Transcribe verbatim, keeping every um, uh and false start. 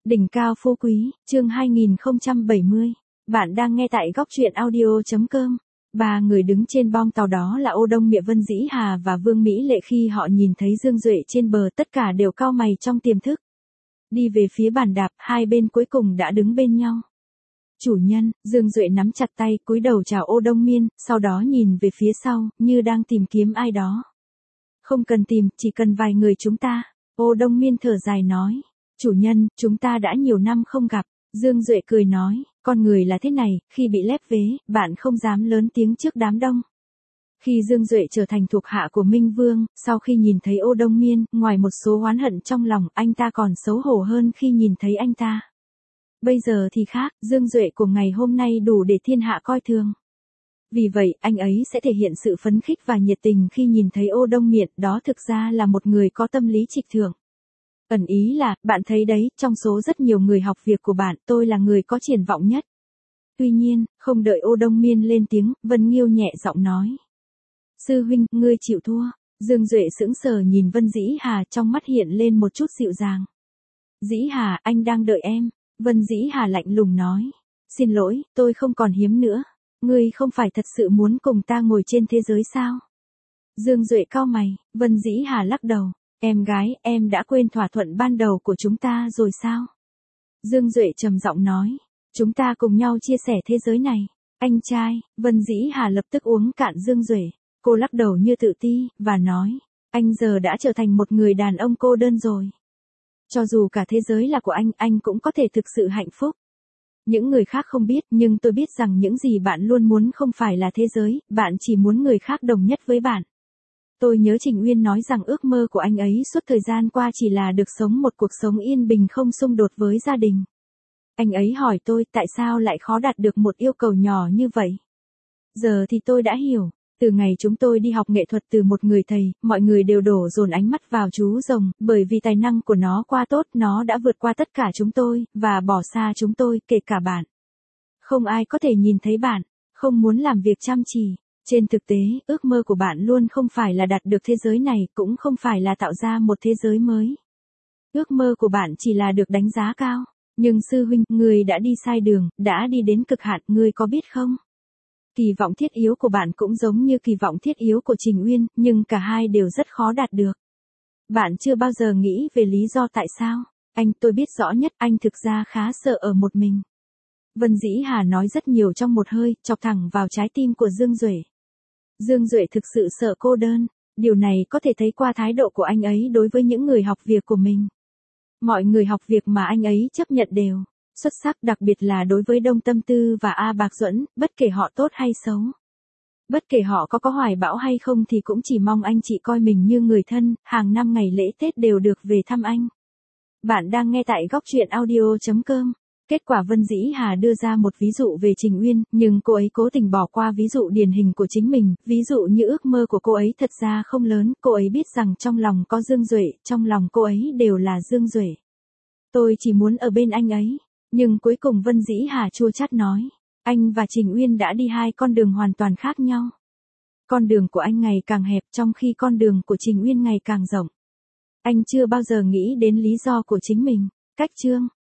Đỉnh cao phú quý, chương hai nghìn không trăm bảy mươi. Bạn đang nghe tại góc truyện audio chấm com. Ba người đứng trên bong tàu đó là Ô Đông Mịa, Vân Dĩ Hà và Vương Mỹ Lệ. Khi họ nhìn thấy Dương Duệ trên bờ, tất cả đều cau mày trong tiềm thức. Đi về phía bàn đạp, hai bên cuối cùng đã đứng bên nhau. Chủ nhân, Dương Duệ nắm chặt tay, cúi đầu chào Ô Đông Miên, sau đó nhìn về phía sau, như đang tìm kiếm ai đó. Không cần tìm, chỉ cần vài người chúng ta. Ô Đông Miên thở dài nói. Chủ nhân, chúng ta đã nhiều năm không gặp. Dương Duệ cười nói, con người là thế này, khi bị lép vế, bạn không dám lớn tiếng trước đám đông. Khi Dương Duệ trở thành thuộc hạ của Minh Vương, sau khi nhìn thấy Ô Đông Miên, ngoài một số oán hận trong lòng, anh ta còn xấu hổ hơn khi nhìn thấy anh ta. Bây giờ thì khác, Dương Duệ của ngày hôm nay đủ để thiên hạ coi thường. Vì vậy, anh ấy sẽ thể hiện sự phấn khích và nhiệt tình khi nhìn thấy Ô Đông Miện, đó thực ra là một người có tâm lý trịch thượng. Ẩn ý là, bạn thấy đấy, trong số rất nhiều người học việc của bạn, tôi là người có triển vọng nhất. Tuy nhiên, không đợi Ô Đông Miên lên tiếng, Vân Nghiêu nhẹ giọng nói. Sư huynh, ngươi chịu thua. Dương Duệ sững sờ nhìn Vân Dĩ Hà, trong mắt hiện lên một chút dịu dàng. Dĩ Hà, anh đang đợi em. Vân Dĩ Hà lạnh lùng nói. Xin lỗi, tôi không còn hiếm nữa. Ngươi không phải thật sự muốn cùng ta ngồi trên thế giới sao? Dương Duệ cau mày, Vân Dĩ Hà lắc đầu. Em gái, em đã quên thỏa thuận ban đầu của chúng ta rồi sao? Dương Duệ trầm giọng nói. Chúng ta cùng nhau chia sẻ thế giới này. Anh trai, Vân Dĩ Hà lập tức uống cạn Dương Duệ. Cô lắc đầu như tự ti, và nói. Anh giờ đã trở thành một người đàn ông cô đơn rồi. Cho dù cả thế giới là của anh, anh cũng có thể thực sự hạnh phúc. Những người khác không biết, nhưng tôi biết rằng những gì bạn luôn muốn không phải là thế giới, bạn chỉ muốn người khác đồng nhất với bạn. Tôi nhớ Trình Uyên nói rằng ước mơ của anh ấy suốt thời gian qua chỉ là được sống một cuộc sống yên bình không xung đột với gia đình. Anh ấy hỏi tôi tại sao lại khó đạt được một yêu cầu nhỏ như vậy. Giờ thì tôi đã hiểu. Từ ngày chúng tôi đi học nghệ thuật từ một người thầy, mọi người đều đổ dồn ánh mắt vào chú rồng, bởi vì tài năng của nó quá tốt, nó đã vượt qua tất cả chúng tôi, và bỏ xa chúng tôi, kể cả bạn. Không ai có thể nhìn thấy bạn, không muốn làm việc chăm chỉ. Trên thực tế, ước mơ của bạn luôn không phải là đạt được thế giới này, cũng không phải là tạo ra một thế giới mới. Ước mơ của bạn chỉ là được đánh giá cao. Nhưng sư huynh, người đã đi sai đường, đã đi đến cực hạn, ngươi có biết không? Kỳ vọng thiết yếu của bạn cũng giống như kỳ vọng thiết yếu của Trình Uyên, nhưng cả hai đều rất khó đạt được. Bạn chưa bao giờ nghĩ về lý do tại sao? Anh, tôi biết rõ nhất, anh thực ra khá sợ ở một mình. Vân Dĩ Hà nói rất nhiều trong một hơi, chọc thẳng vào trái tim của Dương Duệ. Dương Duệ thực sự sợ cô đơn, điều này có thể thấy qua thái độ của anh ấy đối với những người học việc của mình. Mọi người học việc mà anh ấy chấp nhận đều xuất sắc, đặc biệt là đối với Đông Tâm Tư và A Bạc Duẫn, bất kể họ tốt hay xấu. Bất kể họ có có hoài bão hay không thì cũng chỉ mong anh chị coi mình như người thân, hàng năm ngày lễ Tết đều được về thăm anh. Bạn đang nghe tại góc truyện audio chấm com. Kết quả Vân Dĩ Hà đưa ra một ví dụ về Trình Uyên, nhưng cô ấy cố tình bỏ qua ví dụ điển hình của chính mình, ví dụ như ước mơ của cô ấy thật ra không lớn, cô ấy biết rằng trong lòng có Dương Duệ, trong lòng cô ấy đều là Dương Duệ. Tôi chỉ muốn ở bên anh ấy. Nhưng cuối cùng Vân Dĩ Hà chua chát nói, anh và Trình Uyên đã đi hai con đường hoàn toàn khác nhau. Con đường của anh ngày càng hẹp trong khi con đường của Trình Uyên ngày càng rộng. Anh chưa bao giờ nghĩ đến lý do của chính mình. Cách chương